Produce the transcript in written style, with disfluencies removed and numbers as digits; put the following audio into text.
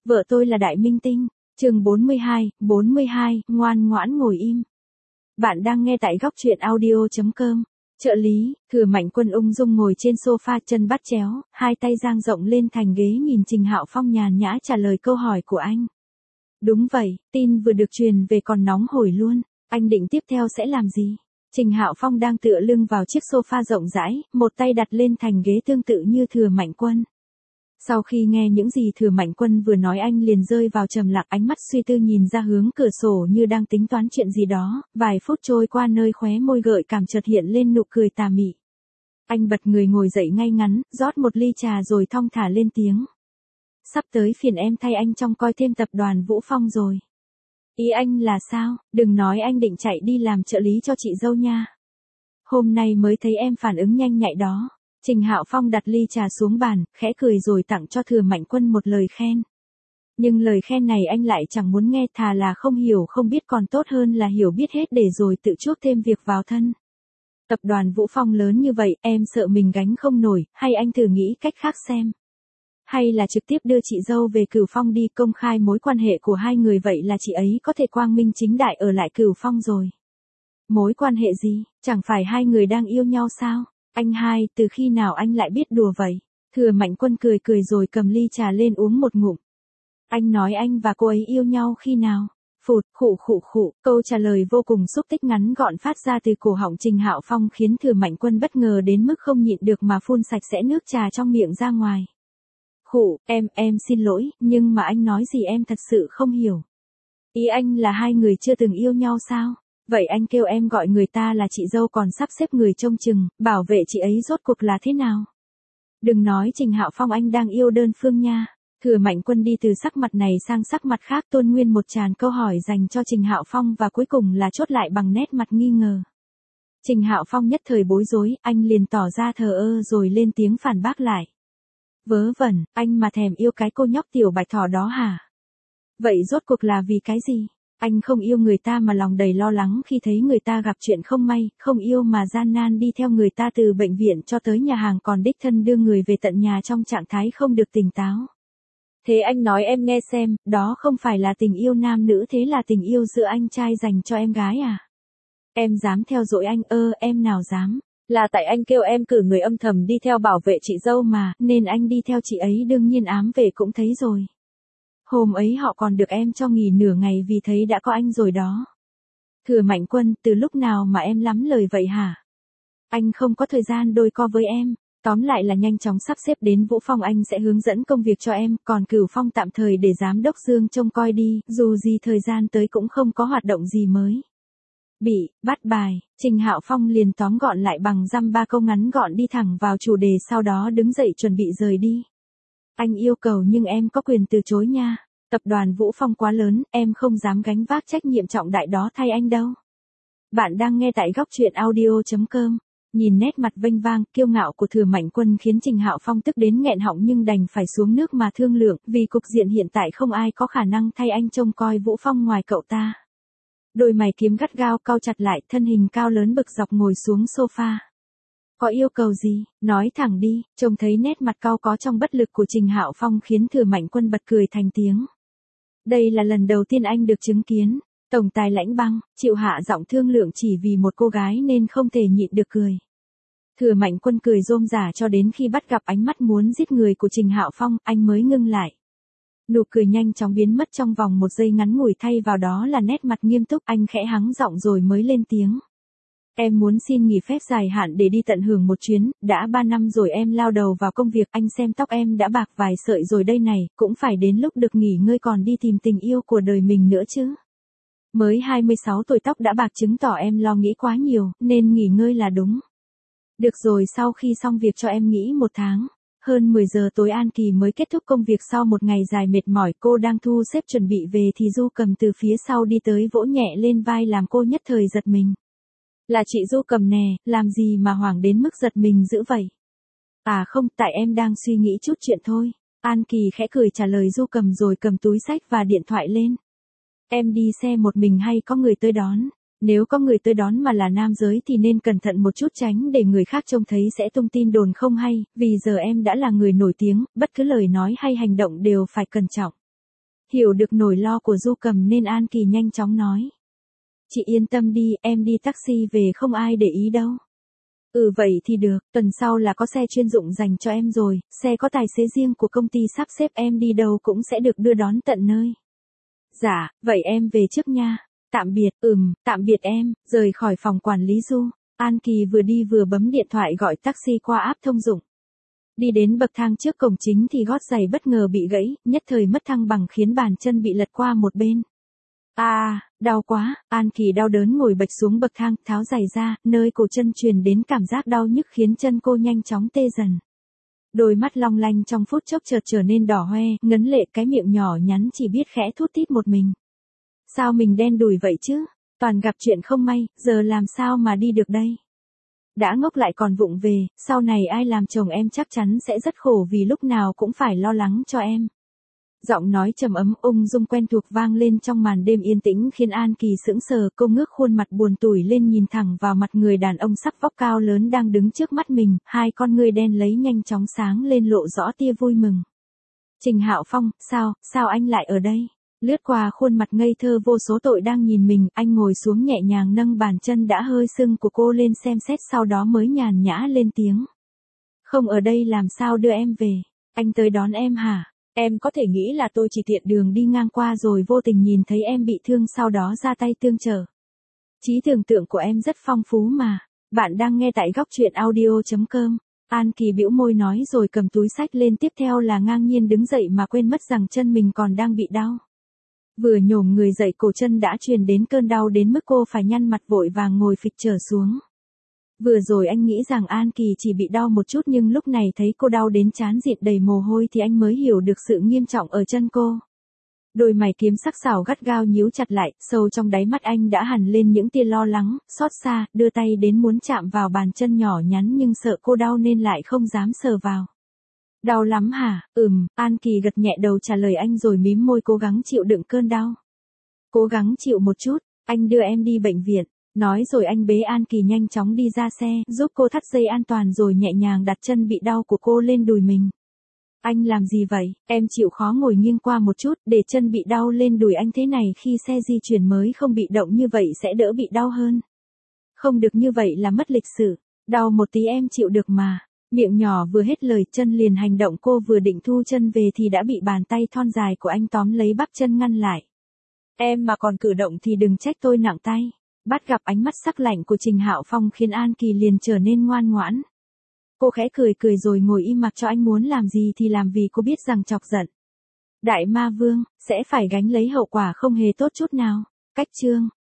Vợ tôi là đại minh tinh. Chương 42, ngoan ngoãn ngồi im. Bạn đang nghe tại góc truyện audio.com. Trợ lý, Thừa Mạnh Quân ung dung ngồi trên sofa, chân bắt chéo, hai tay dang rộng lên thành ghế, nhìn Trình Hạo Phong nhàn nhã trả lời câu hỏi của anh. Đúng vậy, tin vừa được truyền về còn nóng hổi luôn. Anh định tiếp theo sẽ làm gì? Trình Hạo Phong đang tựa lưng vào chiếc sofa rộng rãi, một tay đặt lên thành ghế tương tự như Thừa Mạnh Quân. Sau khi nghe những gì Thừa Mạnh Quân vừa nói, anh liền rơi vào trầm lặng, ánh mắt suy tư nhìn ra hướng cửa sổ như đang tính toán chuyện gì đó. Vài phút trôi qua, nơi khóe môi gợi cảm chợt hiện lên nụ cười tà mị. Anh bật người ngồi dậy ngay ngắn, rót một ly trà rồi thong thả lên tiếng. Sắp tới phiền em thay anh trông coi thêm tập đoàn Vũ Phong rồi. Ý anh là sao? Đừng nói anh định chạy đi làm trợ lý cho chị dâu nha. Hôm nay mới thấy em phản ứng nhanh nhạy đó. Trình Hạo Phong đặt ly trà xuống bàn, khẽ cười rồi tặng cho Thừa Mạnh Quân một lời khen. Nhưng lời khen này anh lại chẳng muốn nghe, thà là không hiểu không biết còn tốt hơn là hiểu biết hết để rồi tự chuốc thêm việc vào thân. Tập đoàn Vũ Phong lớn như vậy, em sợ mình gánh không nổi, hay anh thử nghĩ cách khác xem. Hay là trực tiếp đưa chị dâu về Cửu Phong đi, công khai mối quan hệ của hai người, vậy là chị ấy có thể quang minh chính đại ở lại Cửu Phong rồi. Mối quan hệ gì? Chẳng phải hai người đang yêu nhau sao? Anh hai, từ khi nào anh lại biết đùa vậy? Thừa Mạnh Quân cười cười rồi cầm ly trà lên uống một ngụm. Anh nói anh và cô ấy yêu nhau khi nào? Phụt, khụ, câu trả lời vô cùng xúc tích ngắn gọn phát ra từ cổ họng Trình Hạo Phong khiến Thừa Mạnh Quân bất ngờ đến mức không nhịn được mà phun sạch sẽ nước trà trong miệng ra ngoài. Khụ, em xin lỗi, nhưng mà anh nói gì em thật sự không hiểu. Ý anh là hai người chưa từng yêu nhau sao? Vậy anh kêu em gọi người ta là chị dâu còn sắp xếp người trông chừng, bảo vệ chị ấy rốt cuộc là thế nào? Đừng nói Trình Hạo Phong anh đang yêu đơn phương nha. Thừa Mạnh Quân đi từ sắc mặt này sang sắc mặt khác, tuôn nguyên một tràn câu hỏi dành cho Trình Hạo Phong và cuối cùng là chốt lại bằng nét mặt nghi ngờ. Trình Hạo Phong nhất thời bối rối, anh liền tỏ ra thờ ơ rồi lên tiếng phản bác lại. Vớ vẩn, anh mà thèm yêu cái cô nhóc tiểu bạch thỏ đó hả? Vậy rốt cuộc là vì cái gì? Anh không yêu người ta mà lòng đầy lo lắng khi thấy người ta gặp chuyện không may, không yêu mà gian nan đi theo người ta từ bệnh viện cho tới nhà hàng, còn đích thân đưa người về tận nhà trong trạng thái không được tỉnh táo. Thế anh nói em nghe xem, đó không phải là tình yêu nam nữ, thế là tình yêu giữa anh trai dành cho em gái à? Em dám theo dõi anh? Em nào dám. Là tại anh kêu em cử người âm thầm đi theo bảo vệ chị dâu mà, nên anh đi theo chị ấy, đương nhiên ám vệ cũng thấy rồi. Hôm ấy họ còn được em cho nghỉ nửa ngày vì thấy đã có anh rồi đó. Thừa Mạnh Quân, từ lúc nào mà em lắm lời vậy hả? Anh không có thời gian đôi co với em. Tóm lại là nhanh chóng sắp xếp đến Vũ Phong, anh sẽ hướng dẫn công việc cho em, còn Cửu Phong tạm thời để giám đốc Dương trông coi đi, dù gì thời gian tới cũng không có hoạt động gì mới. Bị bắt bài, Trình Hạo Phong liền tóm gọn lại bằng dăm ba câu ngắn gọn, đi thẳng vào chủ đề, sau đó đứng dậy chuẩn bị rời đi. Anh yêu cầu nhưng em có quyền từ chối nha. Tập đoàn Vũ Phong quá lớn, em không dám gánh vác trách nhiệm trọng đại đó thay anh đâu. Bạn đang nghe tại góc truyện audio.com. Nhìn nét mặt vênh vang, kiêu ngạo của Thừa Mạnh Quân khiến Trình Hạo Phong tức đến nghẹn họng, nhưng đành phải xuống nước mà thương lượng, vì cục diện hiện tại không ai có khả năng thay anh trông coi Vũ Phong ngoài cậu ta. Đôi mày kiếm gắt gao cau chặt lại, thân hình cao lớn bực dọc ngồi xuống sofa. Có yêu cầu gì, nói thẳng đi. Trông thấy nét mặt cau có trong bất lực của Trình Hạo Phong khiến Thừa Mạnh Quân bật cười thành tiếng. Đây là lần đầu tiên anh được chứng kiến tổng tài lãnh băng chịu hạ giọng thương lượng chỉ vì một cô gái nên không thể nhịn được cười. Thừa Mạnh Quân cười rôm rả cho đến khi bắt gặp ánh mắt muốn giết người của Trình Hạo Phong, anh mới ngưng lại. Nụ cười nhanh chóng biến mất trong vòng một giây ngắn ngủi, thay vào đó là nét mặt nghiêm túc. Anh khẽ hắng giọng rồi mới lên tiếng. Em muốn xin nghỉ phép dài hạn để đi tận hưởng một chuyến, đã 3 năm rồi em lao đầu vào công việc, anh xem tóc em đã bạc vài sợi rồi đây này, cũng phải đến lúc được nghỉ ngơi còn đi tìm tình yêu của đời mình nữa chứ. Mới 26 tuổi tóc đã bạc chứng tỏ em lo nghĩ quá nhiều, nên nghỉ ngơi là đúng. Được rồi, sau khi xong việc cho em nghỉ 1 tháng. Hơn 10 giờ tối An Kỳ mới kết thúc công việc sau một ngày dài mệt mỏi, cô đang thu xếp chuẩn bị về thì Du Cầm từ phía sau đi tới vỗ nhẹ lên vai làm cô nhất thời giật mình. Là chị Du Cầm nè, làm gì mà hoảng đến mức giật mình dữ vậy? À không, tại em đang suy nghĩ chút chuyện thôi. An Kỳ khẽ cười trả lời Du Cầm rồi cầm túi xách và điện thoại lên. Em đi xe một mình hay có người tới đón? Nếu có người tới đón mà là nam giới thì nên cẩn thận một chút, tránh để người khác trông thấy sẽ tung tin đồn không hay, vì giờ em đã là người nổi tiếng, bất cứ lời nói hay hành động đều phải cẩn trọng. Hiểu được nỗi lo của Du Cầm nên An Kỳ nhanh chóng nói. Chị yên tâm đi, em đi taxi về không ai để ý đâu. Ừ vậy thì được, tuần sau là có xe chuyên dụng dành cho em rồi, xe có tài xế riêng của công ty sắp xếp em đi đâu cũng sẽ được đưa đón tận nơi. Dạ, vậy em về trước nha. Tạm biệt, tạm biệt em, rời khỏi phòng quản lý Du. An Kỳ vừa đi vừa bấm điện thoại gọi taxi qua app thông dụng. Đi đến bậc thang trước cổng chính thì gót giày bất ngờ bị gãy, nhất thời mất thăng bằng khiến bàn chân bị lật qua một bên. Đau quá, An Kỳ đau đớn ngồi bệt xuống bậc thang, tháo giày ra, nơi cổ chân truyền đến cảm giác đau nhức khiến chân cô nhanh chóng tê dần. Đôi mắt long lanh trong phút chốc chợt trở nên đỏ hoe, ngấn lệ, cái miệng nhỏ nhắn chỉ biết khẽ thút thít một mình. Sao mình đen đủi vậy chứ? Toàn gặp chuyện không may, giờ làm sao mà đi được đây? Đã ngốc lại còn vụng về, sau này ai làm chồng em chắc chắn sẽ rất khổ vì lúc nào cũng phải lo lắng cho em. Giọng nói trầm ấm ung dung quen thuộc vang lên trong màn đêm yên tĩnh khiến An Kỳ sững sờ, cô ngước khuôn mặt buồn tủi lên nhìn thẳng vào mặt người đàn ông sắc vóc cao lớn đang đứng trước mắt mình, hai con ngươi đen lấy nhanh chóng sáng lên lộ rõ tia vui mừng. Trình Hạo Phong, sao anh lại ở đây? Lướt qua khuôn mặt ngây thơ vô số tội đang nhìn mình, anh ngồi xuống nhẹ nhàng nâng bàn chân đã hơi sưng của cô lên xem xét sau đó mới nhàn nhã lên tiếng. Không ở đây làm sao đưa em về? Anh tới đón em hả? Em có thể nghĩ là tôi chỉ tiện đường đi ngang qua rồi vô tình nhìn thấy em bị thương sau đó ra tay tương trợ. Trí tưởng tượng của em rất phong phú mà. Bạn đang nghe tại góc truyện audio.com. An Kỳ bĩu môi nói rồi cầm túi xách lên, tiếp theo là ngang nhiên đứng dậy mà quên mất rằng chân mình còn đang bị đau. Vừa nhổm người dậy cổ chân đã truyền đến cơn đau đến mức cô phải nhăn mặt vội vàng ngồi phịch trở xuống. Vừa rồi anh nghĩ rằng An Kỳ chỉ bị đau một chút nhưng lúc này thấy cô đau đến trán dịn đầy mồ hôi thì anh mới hiểu được sự nghiêm trọng ở chân cô. Đôi mày kiếm sắc sảo gắt gao nhíu chặt lại, sâu trong đáy mắt anh đã hằn lên những tia lo lắng, xót xa, đưa tay đến muốn chạm vào bàn chân nhỏ nhắn nhưng sợ cô đau nên lại không dám sờ vào. Đau lắm hả? An Kỳ gật nhẹ đầu trả lời anh rồi mím môi cố gắng chịu đựng cơn đau. Cố gắng chịu một chút, anh đưa em đi bệnh viện. Nói rồi anh bế An Kỳ nhanh chóng đi ra xe, giúp cô thắt dây an toàn rồi nhẹ nhàng đặt chân bị đau của cô lên đùi mình. Anh làm gì vậy? Em chịu khó ngồi nghiêng qua một chút để chân bị đau lên đùi anh thế này khi xe di chuyển mới không bị động như vậy sẽ đỡ bị đau hơn. Không được như vậy là mất lịch sự. Đau một tí em chịu được mà. Miệng nhỏ vừa hết lời chân liền hành động, cô vừa định thu chân về thì đã bị bàn tay thon dài của anh tóm lấy bắp chân ngăn lại. Em mà còn cử động thì đừng trách tôi nặng tay. Bắt gặp ánh mắt sắc lạnh của Trình Hạo Phong khiến An Kỳ liền trở nên ngoan ngoãn. Cô khẽ cười rồi ngồi im mặc cho anh muốn làm gì thì làm vì cô biết rằng chọc giận Đại Ma Vương sẽ phải gánh lấy hậu quả không hề tốt chút nào. Cách chương